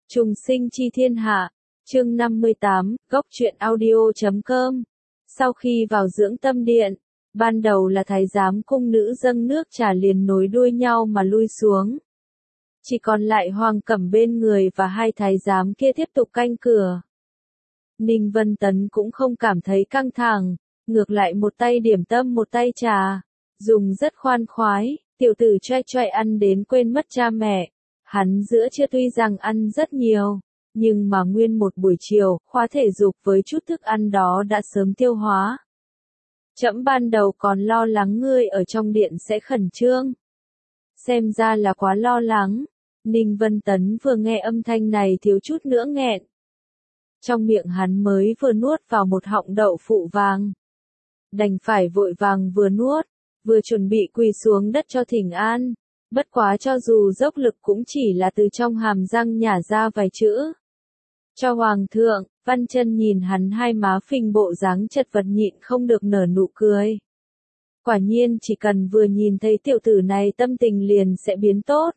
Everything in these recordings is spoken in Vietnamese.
Trùng sinh chi thiên hạ, chương 58, góc truyện audio.com. Sau khi vào dưỡng tâm điện, ban đầu là thái giám cung nữ dâng nước trà liền nối đuôi nhau mà lui xuống. Chỉ còn lại Hoàng Cẩm bên người và hai thái giám kia tiếp tục canh cửa. Ninh Vân Tấn cũng không cảm thấy căng thẳng, ngược lại một tay điểm tâm một tay trà, dùng rất khoan khoái, tiểu tử choai choai ăn đến quên mất cha mẹ. Hắn giữa trưa tuy rằng ăn rất nhiều, nhưng mà nguyên một buổi chiều, khóa thể dục với chút thức ăn đó đã sớm tiêu hóa. Trẫm ban đầu còn lo lắng ngươi ở trong điện sẽ khẩn trương. Xem ra là quá lo lắng. Ninh Vân Tấn vừa nghe âm thanh này thiếu chút nữa nghẹn. Trong miệng hắn mới vừa nuốt vào một họng đậu phụ vàng. Đành phải vội vàng vừa nuốt, vừa chuẩn bị quỳ xuống đất cho thỉnh an. Bất quá cho dù dốc lực cũng chỉ là từ trong hàm răng nhả ra vài chữ. Cho Hoàng thượng, Văn Chân nhìn hắn hai má phình bộ dáng chật vật nhịn không được nở nụ cười. Quả nhiên chỉ cần vừa nhìn thấy tiểu tử này tâm tình liền sẽ biến tốt.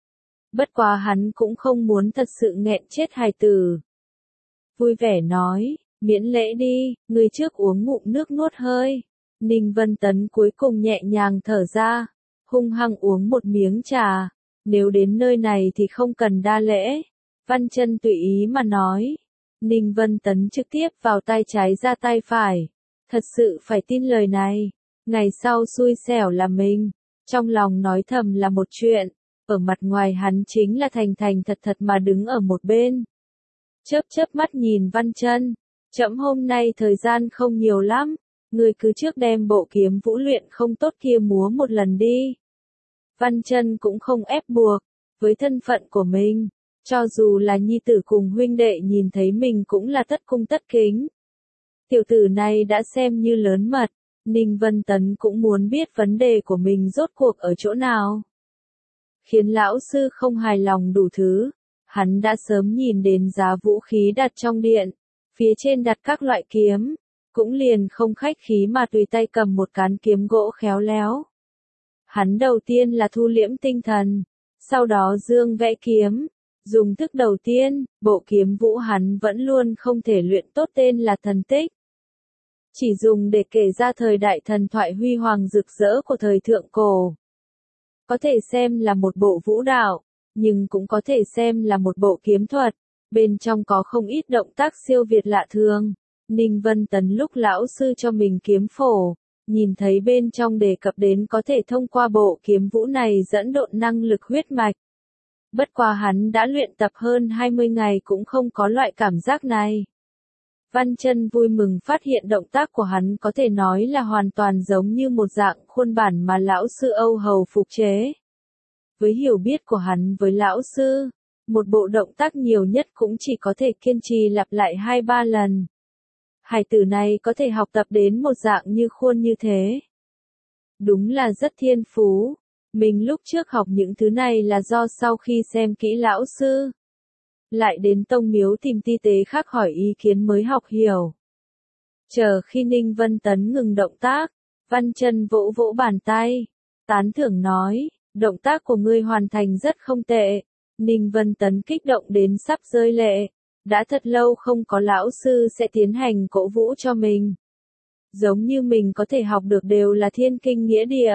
Bất quá hắn cũng không muốn thật sự nghẹn chết hài tử. Vui vẻ nói, miễn lễ đi, người trước uống ngụm nước nuốt hơi. Ninh Vân Tấn cuối cùng nhẹ nhàng thở ra, hung hăng uống một miếng trà. Nếu đến nơi này thì không cần đa lễ. Văn Chân tùy ý mà nói. Ninh Vân Tấn trực tiếp vào tay trái ra tay phải. Thật sự phải tin lời này. Ngày sau xui xẻo là mình. Trong lòng nói thầm là một chuyện. Ở mặt ngoài hắn chính là thành thành thật thật mà đứng ở một bên. Chớp mắt nhìn Văn Chân. Trẫm hôm nay thời gian không nhiều lắm. Ngươi cứ trước đem bộ kiếm vũ luyện không tốt kia múa một lần đi. Văn Chân cũng không ép buộc. Với thân phận của mình, cho dù là nhi tử cùng huynh đệ nhìn thấy mình cũng là tất cung tất kính. Tiểu tử này đã xem như lớn mật. Ninh Vân Tấn cũng muốn biết vấn đề của mình rốt cuộc ở chỗ nào. Khiến lão sư không hài lòng đủ thứ. Hắn đã sớm nhìn đến giá vũ khí đặt trong điện. Phía trên đặt các loại kiếm. Cũng liền không khách khí mà tùy tay cầm một cán kiếm gỗ khéo léo. Hắn đầu tiên là thu liễm tinh thần. Sau đó dương vẽ kiếm. Dùng thức đầu tiên, bộ kiếm vũ hắn vẫn luôn không thể luyện tốt tên là thần tích. Chỉ dùng để kể ra thời đại thần thoại huy hoàng rực rỡ của thời thượng cổ. Có thể xem là một bộ vũ đạo, nhưng cũng có thể xem là một bộ kiếm thuật. Bên trong có không ít động tác siêu việt lạ thường. Ninh Vân Tấn lúc lão sư cho mình kiếm phổ, nhìn thấy bên trong đề cập đến có thể thông qua bộ kiếm vũ này dẫn độn năng lực huyết mạch. Bất quá hắn đã luyện tập hơn 20 ngày cũng không có loại cảm giác này. Văn Chân vui mừng phát hiện động tác của hắn có thể nói là hoàn toàn giống như một dạng khuôn bản mà lão sư Âu Hầu phục chế. Với hiểu biết của hắn với lão sư, một bộ động tác nhiều nhất cũng chỉ có thể kiên trì lặp lại 2-3 lần. Hải tử này có thể học tập đến một dạng như khuôn như thế. Đúng là rất thiên phú. Mình lúc trước học những thứ này là do sau khi xem kỹ lão sư. Lại đến tông miếu tìm ti tế khác hỏi ý kiến mới học hiểu. Chờ khi Ninh Vân Tấn ngừng động tác, Văn Chân vỗ vỗ bàn tay. Tán thưởng nói, động tác của ngươi hoàn thành rất không tệ. Ninh Vân Tấn kích động đến sắp rơi lệ. Đã thật lâu không có lão sư sẽ tiến hành cổ vũ cho mình. Giống như mình có thể học được đều là thiên kinh nghĩa địa.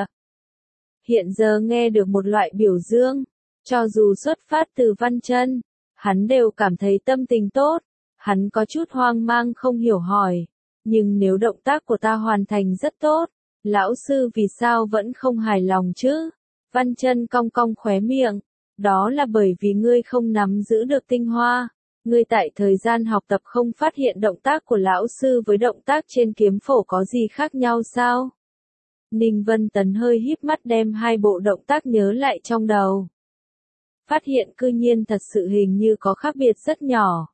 Hiện giờ nghe được một loại biểu dương, cho dù xuất phát từ Văn Chân, hắn đều cảm thấy tâm tình tốt. Hắn có chút hoang mang không hiểu hỏi, nhưng nếu động tác của ta hoàn thành rất tốt, lão sư vì sao vẫn không hài lòng chứ? Văn Chân cong cong khóe miệng, đó là bởi vì ngươi không nắm giữ được tinh hoa. Ngươi tại thời gian học tập không phát hiện động tác của lão sư với động tác trên kiếm phổ có gì khác nhau sao? Ninh Vân Tấn hơi híp mắt đem hai bộ động tác nhớ lại trong đầu. Phát hiện cư nhiên thật sự hình như có khác biệt rất nhỏ.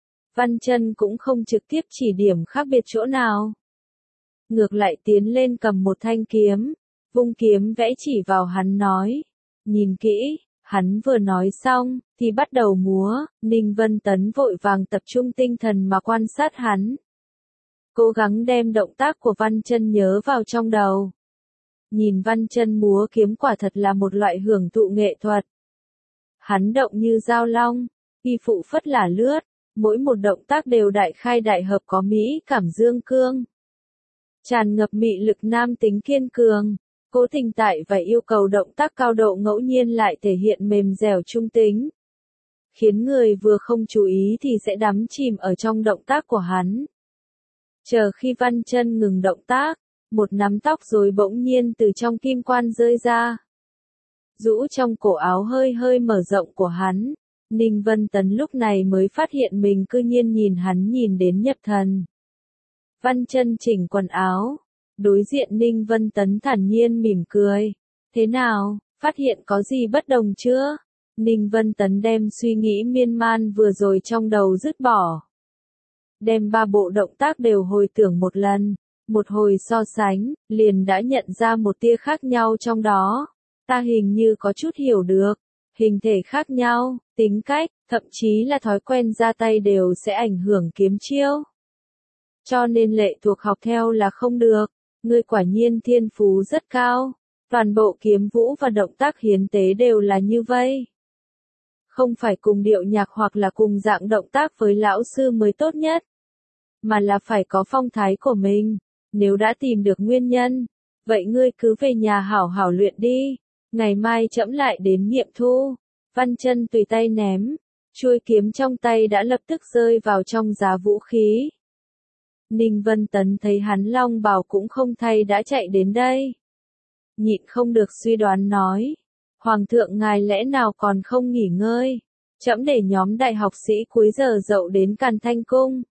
Văn Chân cũng không trực tiếp chỉ điểm khác biệt chỗ nào. Ngược lại tiến lên cầm một thanh kiếm, vung kiếm vẽ chỉ vào hắn nói. Nhìn kỹ, hắn vừa nói xong, thì bắt đầu múa. Ninh Vân Tấn vội vàng tập trung tinh thần mà quan sát hắn. Cố gắng đem động tác của Văn Chân nhớ vào trong đầu. Nhìn Văn Chân múa kiếm quả thật là một loại hưởng thụ nghệ thuật. Hắn động như dao long, y phụ phất là lướt, mỗi một động tác đều đại khai đại hợp có mỹ cảm dương cương. Tràn ngập mị lực nam tính kiên cường, cố tình tại và yêu cầu động tác cao độ ngẫu nhiên lại thể hiện mềm dẻo trung tính. Khiến người vừa không chú ý thì sẽ đắm chìm ở trong động tác của hắn. Chờ khi Văn Chân ngừng động tác, một nắm tóc rối bỗng nhiên từ trong kim quan rơi ra. Rũ trong cổ áo hơi hơi mở rộng của hắn, Ninh Vân Tấn lúc này mới phát hiện mình cư nhiên nhìn hắn nhìn đến nhập thần. Văn Chân chỉnh quần áo, đối diện Ninh Vân Tấn thản nhiên mỉm cười. Thế nào, phát hiện có gì bất đồng chưa? Ninh Vân Tấn đem suy nghĩ miên man vừa rồi trong đầu dứt bỏ. Đem 3 bộ động tác đều hồi tưởng một lần, một hồi so sánh, liền đã nhận ra một tia khác nhau trong đó. Ta hình như có chút hiểu được, hình thể khác nhau, tính cách, thậm chí là thói quen ra tay đều sẽ ảnh hưởng kiếm chiêu. Cho nên lệ thuộc học theo là không được, ngươi quả nhiên thiên phú rất cao, toàn bộ kiếm vũ và động tác hiến tế đều là như vậy. Không phải cùng điệu nhạc hoặc là cùng dạng động tác với lão sư mới tốt nhất, mà là phải có phong thái của mình. Nếu đã tìm được nguyên nhân, vậy ngươi cứ về nhà hảo hảo luyện đi, ngày mai trẫm lại đến nghiệm thu. Văn Chân tùy tay ném, chuôi kiếm trong tay đã lập tức rơi vào trong giá vũ khí. Ninh Vân Tấn thấy hắn long bào cũng không thay đã chạy đến đây. Nhịn không được suy đoán nói, Hoàng thượng ngài lẽ nào còn không nghỉ ngơi, trẫm để nhóm đại học sĩ cuối giờ dậu đến Càn Thanh Cung.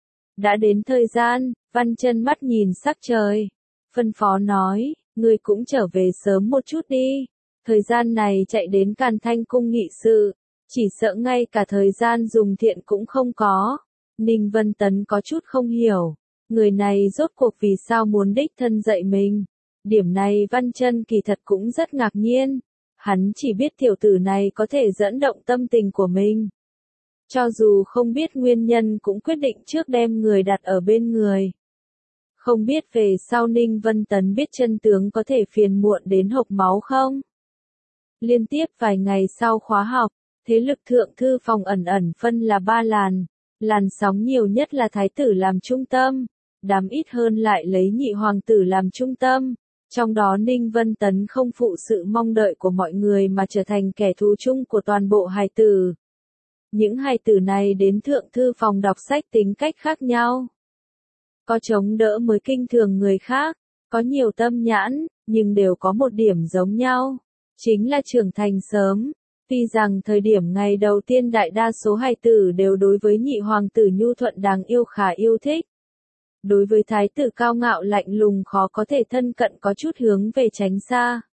Đã đến thời gian, Văn Chân mắt nhìn sắc trời, phân phó nói, ngươi cũng trở về sớm một chút đi, thời gian này chạy đến Càn Thanh Cung nghị sự, chỉ sợ ngay cả thời gian dùng thiện cũng không có. Ninh Vân Tấn có chút không hiểu, người này rốt cuộc vì sao muốn đích thân dạy mình. Điểm này Văn Chân kỳ thật cũng rất ngạc nhiên, hắn chỉ biết tiểu tử này có thể dẫn động tâm tình của mình. Cho dù không biết nguyên nhân cũng quyết định trước đem người đặt ở bên người. Không biết về sau Ninh Vân Tấn biết chân tướng có thể phiền muộn đến hộc máu không? Liên tiếp vài ngày sau khóa học, thế lực thượng thư phòng ẩn ẩn phân là 3 làn. Làn sóng nhiều nhất là thái tử làm trung tâm, đám ít hơn lại lấy nhị hoàng tử làm trung tâm. Trong đó Ninh Vân Tấn không phụ sự mong đợi của mọi người mà trở thành kẻ thù chung của toàn bộ hài tử. Những hài tử này đến thượng thư phòng đọc sách tính cách khác nhau. Có chống đỡ mới kinh thường người khác, có nhiều tâm nhãn, nhưng đều có một điểm giống nhau. Chính là trưởng thành sớm. Tuy rằng thời điểm ngày đầu tiên đại đa số hài tử đều đối với nhị hoàng tử nhu thuận đáng yêu khá yêu thích. Đối với thái tử cao ngạo lạnh lùng khó có thể thân cận có chút hướng về tránh xa.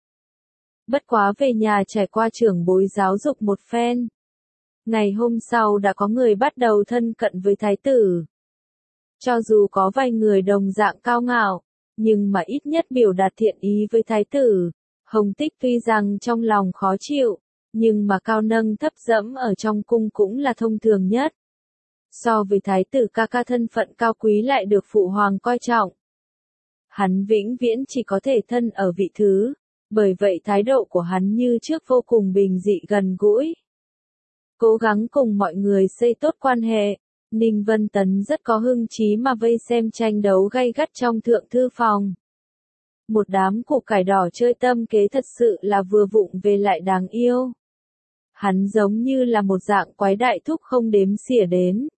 Bất quá về nhà trải qua trưởng bối giáo dục một phen. Ngày hôm sau đã có người bắt đầu thân cận với thái tử. Cho dù có vài người đồng dạng cao ngạo, nhưng mà ít nhất biểu đạt thiện ý với thái tử. Hồng Tích tuy rằng trong lòng khó chịu, nhưng mà cao nâng thấp dẫm ở trong cung cũng là thông thường nhất. So với thái tử ca ca thân phận cao quý lại được phụ hoàng coi trọng. Hắn vĩnh viễn chỉ có thể thân ở vị thứ, bởi vậy thái độ của hắn như trước vô cùng bình dị gần gũi. Cố gắng cùng mọi người xây tốt quan hệ, Ninh Vân Tấn rất có hưng chí mà vây xem tranh đấu gay gắt trong thượng thư phòng. Một đám củ cải đỏ chơi tâm kế thật sự là vừa vụng về lại đáng yêu. Hắn giống như là một dạng quái đại thúc không đếm xỉa đến.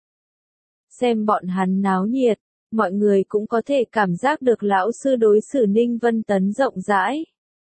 Xem bọn hắn náo nhiệt, mọi người cũng có thể cảm giác được lão sư đối xử Ninh Vân Tấn rộng rãi.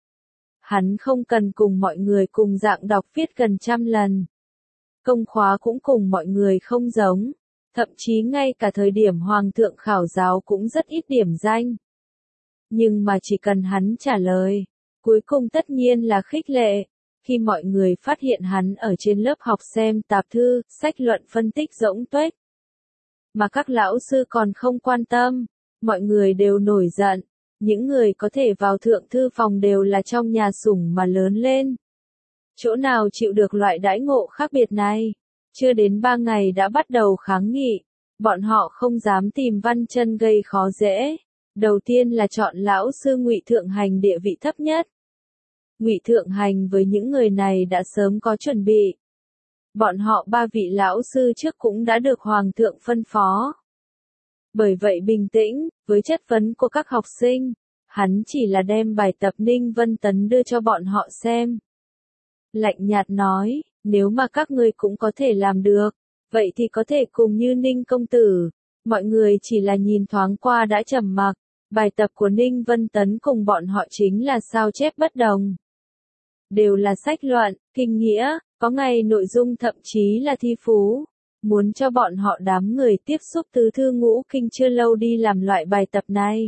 Hắn không cần cùng mọi người cùng dạng đọc viết gần 100 lần. Công khóa cũng cùng mọi người không giống, thậm chí ngay cả thời điểm hoàng thượng khảo giáo cũng rất ít điểm danh. Nhưng mà chỉ cần hắn trả lời, cuối cùng tất nhiên là khích lệ. Khi mọi người phát hiện hắn ở trên lớp học xem tạp thư, sách luận phân tích rỗng tuếch, mà các lão sư còn không quan tâm, mọi người đều nổi giận. Những người có thể vào thượng thư phòng đều là trong nhà sủng mà lớn lên. Chỗ nào chịu được loại đãi ngộ khác biệt này? Chưa đến 3 ngày đã bắt đầu kháng nghị. Bọn họ không dám tìm Văn Chân gây khó dễ. Đầu tiên là chọn lão sư Ngụy Thượng Hành địa vị thấp nhất. Ngụy Thượng Hành với những người này đã sớm có chuẩn bị. Bọn họ ba vị lão sư trước cũng đã được Hoàng thượng phân phó. Bởi vậy bình tĩnh, với chất vấn của các học sinh, hắn chỉ là đem bài tập Ninh Vân Tấn đưa cho bọn họ xem. Lạnh nhạt nói, nếu mà các ngươi cũng có thể làm được, vậy thì có thể cùng như Ninh công tử. Mọi người chỉ là nhìn thoáng qua đã trầm mặc, bài tập của Ninh Vân Tấn cùng bọn họ chính là sao chép bất đồng. Đều là sách luận, kinh nghĩa, có ngày nội dung thậm chí là thi phú. Muốn cho bọn họ đám người tiếp xúc tứ thư ngũ kinh chưa lâu đi làm loại bài tập này.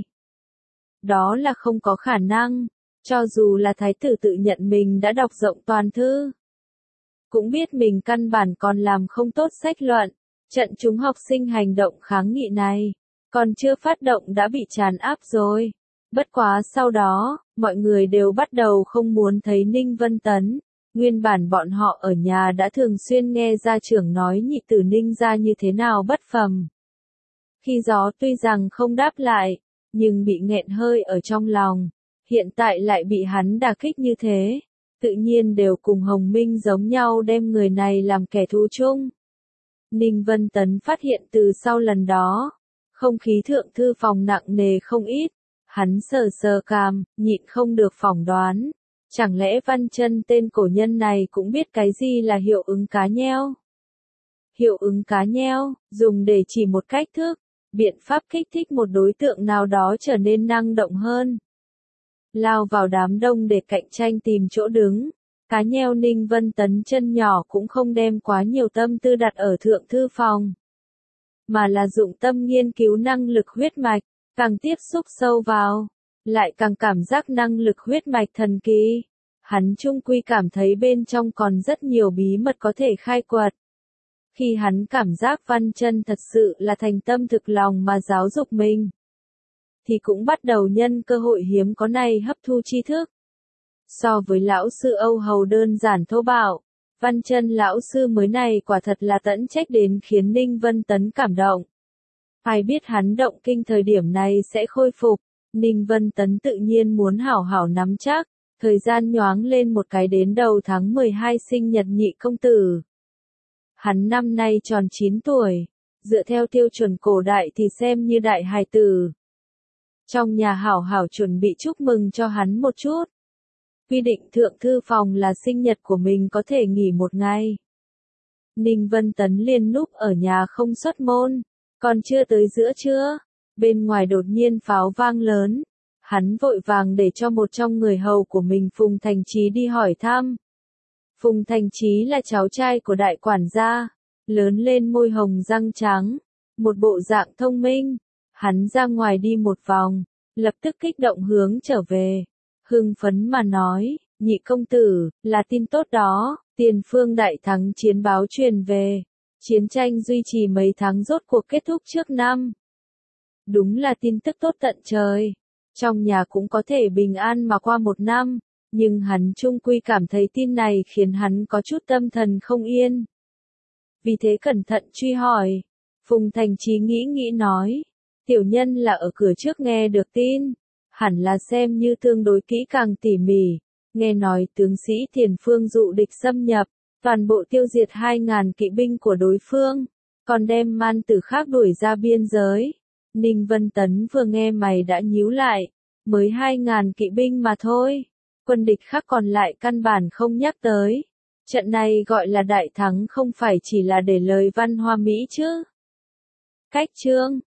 Đó là không có khả năng, cho dù là thái tử tự nhận mình đã đọc rộng toàn thư. Cũng biết mình căn bản còn làm không tốt sách luận, trận chúng học sinh hành động kháng nghị này, còn chưa phát động đã bị tràn áp rồi. Bất quá sau đó, mọi người đều bắt đầu không muốn thấy Ninh Vân Tấn. Nguyên bản bọn họ ở nhà đã thường xuyên nghe gia trưởng nói nhị tử Ninh gia như thế nào bất phàm. Khi gió tuy rằng không đáp lại, nhưng bị nghẹn hơi ở trong lòng, hiện tại lại bị hắn đả kích như thế, tự nhiên đều cùng Hồng Minh giống nhau đem người này làm kẻ thù chung. Ninh Vân Tấn phát hiện từ sau lần đó, không khí thượng thư phòng nặng nề không ít, hắn sờ sờ cằm, nhịn không được phỏng đoán. Chẳng lẽ Văn Chân tên cổ nhân này cũng biết cái gì là hiệu ứng cá nheo? Hiệu ứng cá nheo, dùng để chỉ một cách thức, biện pháp kích thích một đối tượng nào đó trở nên năng động hơn. Lao vào đám đông để cạnh tranh tìm chỗ đứng. Cá nheo Ninh Vân Tấn chân nhỏ cũng không đem quá nhiều tâm tư đặt ở thượng thư phòng. Mà là dụng tâm nghiên cứu năng lực huyết mạch, càng tiếp xúc sâu vào. Lại càng cảm giác năng lực huyết mạch thần kỳ. Hắn chung quy cảm thấy bên trong còn rất nhiều bí mật có thể khai quật. Khi hắn cảm giác Văn Chân thật sự là thành tâm thực lòng mà giáo dục mình, thì cũng bắt đầu nhân cơ hội hiếm có này hấp thu tri thức. So với lão sư Âu Hầu đơn giản thô bạo, Văn Chân lão sư mới này quả thật là tận trách đến khiến Ninh Vân Tấn cảm động. Ai biết hắn động kinh thời điểm này sẽ khôi phục. Ninh Vân Tấn tự nhiên muốn hảo hảo nắm chắc, thời gian nhoáng lên một cái đến đầu tháng 12 sinh nhật nhị công tử. Hắn năm nay tròn 9 tuổi, dựa theo tiêu chuẩn cổ đại thì xem như đại hài tử. Trong nhà hảo hảo chuẩn bị chúc mừng cho hắn một chút. Quy định thượng thư phòng là sinh nhật của mình có thể nghỉ một ngày. Ninh Vân Tấn liền núp ở nhà không xuất môn, còn chưa tới giữa trưa. Bên ngoài đột nhiên pháo vang lớn, hắn vội vàng để cho một trong người hầu của mình Phùng Thành Chí đi hỏi thăm. Phùng Thành Chí là cháu trai của đại quản gia, lớn lên môi hồng răng trắng, một bộ dạng thông minh. Hắn ra ngoài đi một vòng, lập tức kích động hướng trở về, hưng phấn mà nói, nhị công tử, là tin tốt đó, Tiền Phương đại thắng chiến báo truyền về, chiến tranh duy trì mấy tháng rốt cuộc kết thúc trước năm. Đúng là tin tức tốt tận trời. Trong nhà cũng có thể bình an mà qua một năm, nhưng hắn chung quy cảm thấy tin này khiến hắn có chút tâm thần không yên. Vì thế cẩn thận truy hỏi. Phùng Thành Chí nghĩ nói, tiểu nhân là ở cửa trước nghe được tin, hẳn là xem như tương đối kỹ càng tỉ mỉ. Nghe nói tướng sĩ Tiền Phương dụ địch xâm nhập, toàn bộ tiêu diệt 2.000 kỵ binh của đối phương, còn đem man tử khác đuổi ra biên giới. Ninh Vân Tấn vừa nghe mày đã nhíu lại, mới 2.000 kỵ binh mà thôi, quân địch khác còn lại căn bản không nhắc tới. Trận này gọi là đại thắng không phải chỉ là để lời văn hoa mỹ chứ. Cách chương